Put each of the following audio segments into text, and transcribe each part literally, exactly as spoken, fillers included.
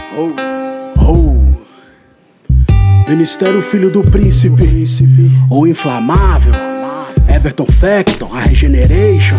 Oh, oh. Ministério Filho do Príncipe, o Inflamável, Everton Facton, a Regeneration.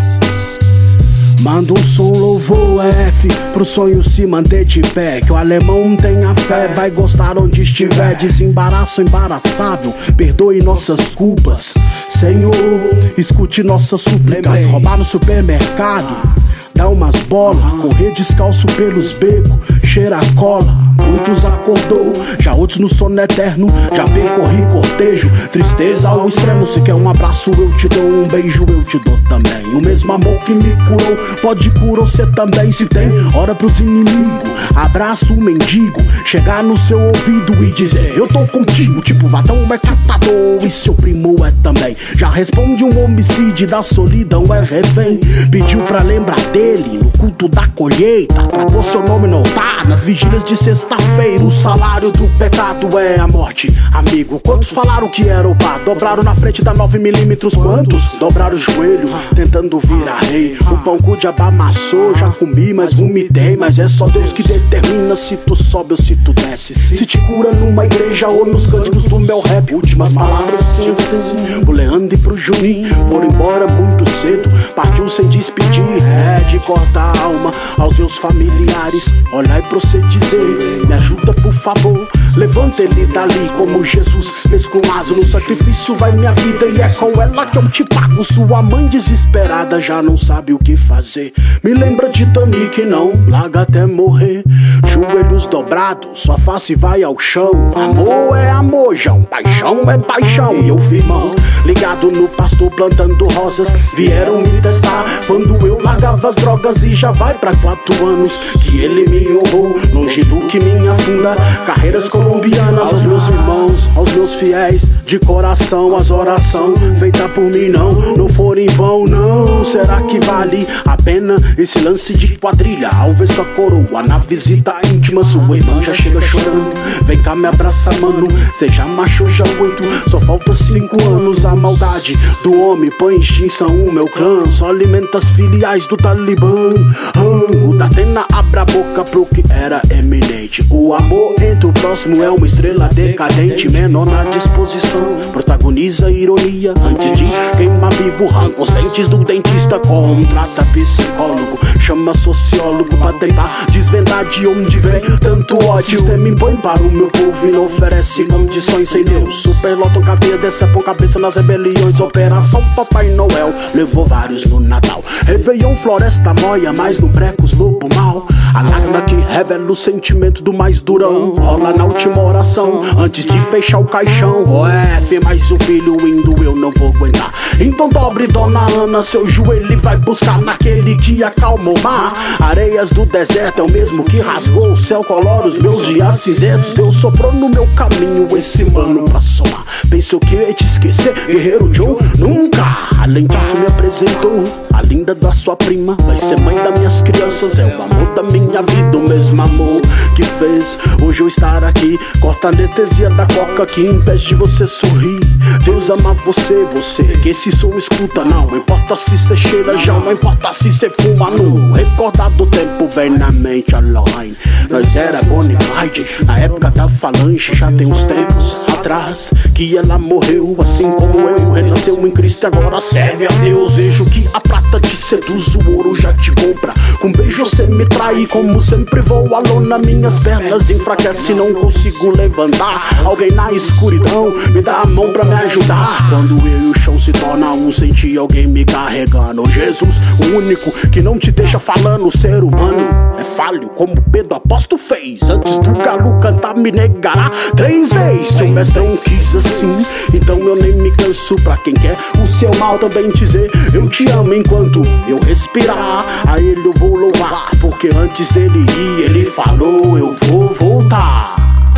Manda um som, louvor F, pro sonho se manter de pé. Que o alemão tenha fé, vai gostar onde estiver. Desembaraço embaraçável, perdoe nossas culpas. Senhor, escute nossas súplicas. Roubar no supermercado, dar umas bolas, correr descalço pelos becos, cheira a cola. Muitos acordou, já outros no sono eterno. Já percorri cortejo, tristeza ao extremo. Se quer um abraço eu te dou, um beijo eu te dou também. O mesmo amor que me curou, pode curar você também. Se tem hora pros inimigos, abraço o mendigo, chegar no seu ouvido e dizer eu tô contigo. Tipo Vatão é catador e seu primo é também. Já responde um homicídio da solidão é refém. Pediu pra lembrar dele no culto da colheita, pra pôr seu nome no altar nas vigílias de sexta-feira. O salário do pecado é a morte, amigo. Quantos falaram que era o pá? Dobraram na frente da nove milímetros. Quantos dobraram o joelho tentando virar rei? O pão que o diabo amassou, já comi, mas vomitei. Mas é só Deus que determina se tu sobe ou se tu desce. Se te cura numa igreja ou nos cânticos do meu rap. Últimas palavras sim, sim. Pro Leandro e pro Juninho foram embora muito cedo, partiu sem despedir. É de cortar a alma aos meus familiares. Olhar e pra você dizer, me ajuda por favor, levanta ele dali como Jesus fez com Lázaro. No sacrifício vai minha vida e é com ela que eu te pago. Sua mãe desesperada já não sabe o que fazer. Me lembra de Tani que não larga até morrer. Joelhos dobrados, sua face vai ao chão. Amor é amor, João, paixão é paixão. E eu firmão, ligado no pastor plantando rosas. Vieram me testar quando eu largava as drogas. E já vai pra quatro anos que ele me honrou, longe do que me afunda. Carreiras colombianas aos meus irmãos, aos meus fiéis de coração. As orações feitas por mim não, não foram em vão não. Será que vale a pena esse lance de quadrilha? Ao ver sua coroa na visita íntima, sua irmã já chega chorando. Vem cá me abraça mano, cê já machou já oito, só falta cinco anos. A maldade do homem põe extinção o meu clã, só alimenta as filiais do Talibã. ah, O Datena abre a boca pro que era eminente. O amor entre o próximo é uma estrela decadente, menor na disposição, protagoniza ironia antes de queimar vivo. Arranca os dentes do dentista, contrata psicólogo, chama sociólogo pra tentar desvendar de onde vem tanto ódio. O sistema impõe para o meu povo e não oferece condições. Sem Deus, superlotam cadeia, desce por cabeça nas rebeliões. Operação Papai Noel levou vários no Natal. Réveillon, Floresta Moia, mas no Brecos Lobo Mal. A lágrima que revela o sentimento do mais durão rola na última oração antes de fechar o caixão. O F, mais um filho indo eu não vou aguentar. Então dobre dona Ana seu joelho e vai buscar naquele que acalma o mar. Areias do deserto é o mesmo que rasgou o céu, colora os meus dias cinzentos. Deus soprou no meu caminho esse mano pra somar. Pensou que eu ia te esquecer, guerreiro Joe? Nunca! Além disso me apresentou a linda da sua prima, vai ser mãe das minhas crianças. É o amor da minha vida, o mesmo amor que fez hoje eu estar aqui. Corta a anestesia da coca que impede de você sorrir. Deus ama você, você que esse som escuta. Não importa se cê cheira já, não importa se cê fuma. No recordar do tempo vem na mente a line. Nós era Bonnie e Clyde na época da falange. Já tem uns tempos atrás que ela morreu, assim como eu. Renasceu em Cristo e agora serve a Deus. Vejo que a prata te seduz, o ouro já te compra. Com beijo você me trai, como sempre vou alone nas minhas pernas. Enfraquece, não consigo levantar. Alguém na escuridão me dá a mão pra me ajudar. Quando eu e o chão se torna um, senti alguém me carregando. Jesus, o único que não te deixa falando. O ser humano é falho, como Pedro apóstolo fez. Antes do galo cantar me negará três vezes. Seu mestrão quis assim, então eu nem me canso. Pra quem quer o seu mal também dizer eu te amo enquanto eu respirar. A ele eu vou louvar, porque antes dele ir ele falou eu vou voltar.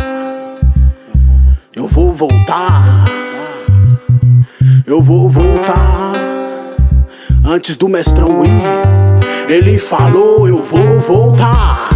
Eu vou voltar. Eu vou voltar. Antes do mestrão ir ele falou eu vou voltar.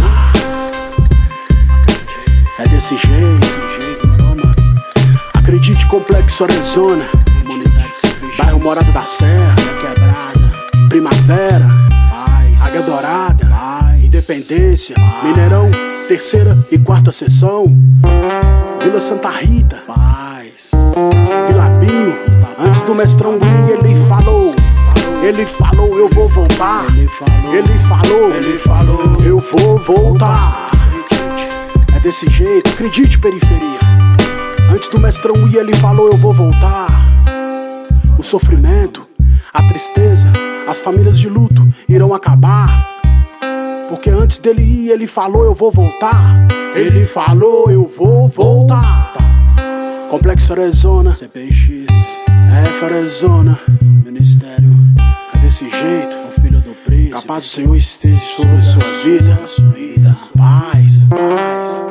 É desse jeito, acredite, Complexo Arizona, bairro Morada da Serra, Quebrada, Primavera, Águia Dourada, Independência, Mineirão, terceira e quarta sessão. Vila Santa Rita, paz. Vila Pinho, antes do mestrão Green ele falou. Ele falou, eu vou voltar. Ele falou, ele falou, ele falou, eu vou voltar. É desse jeito, acredite, periferia. Antes do mestrão ir, ele falou, eu vou voltar. O sofrimento, a tristeza, as famílias de luto irão acabar. Porque antes dele ir, ele falou, eu vou voltar. Ele falou, eu vou voltar. Complexo Arizona, C P X, F Arizona, Ministério. É desse jeito, o filho do príncipe. Capaz do Senhor esteja sobre sua vida. Paz, paz.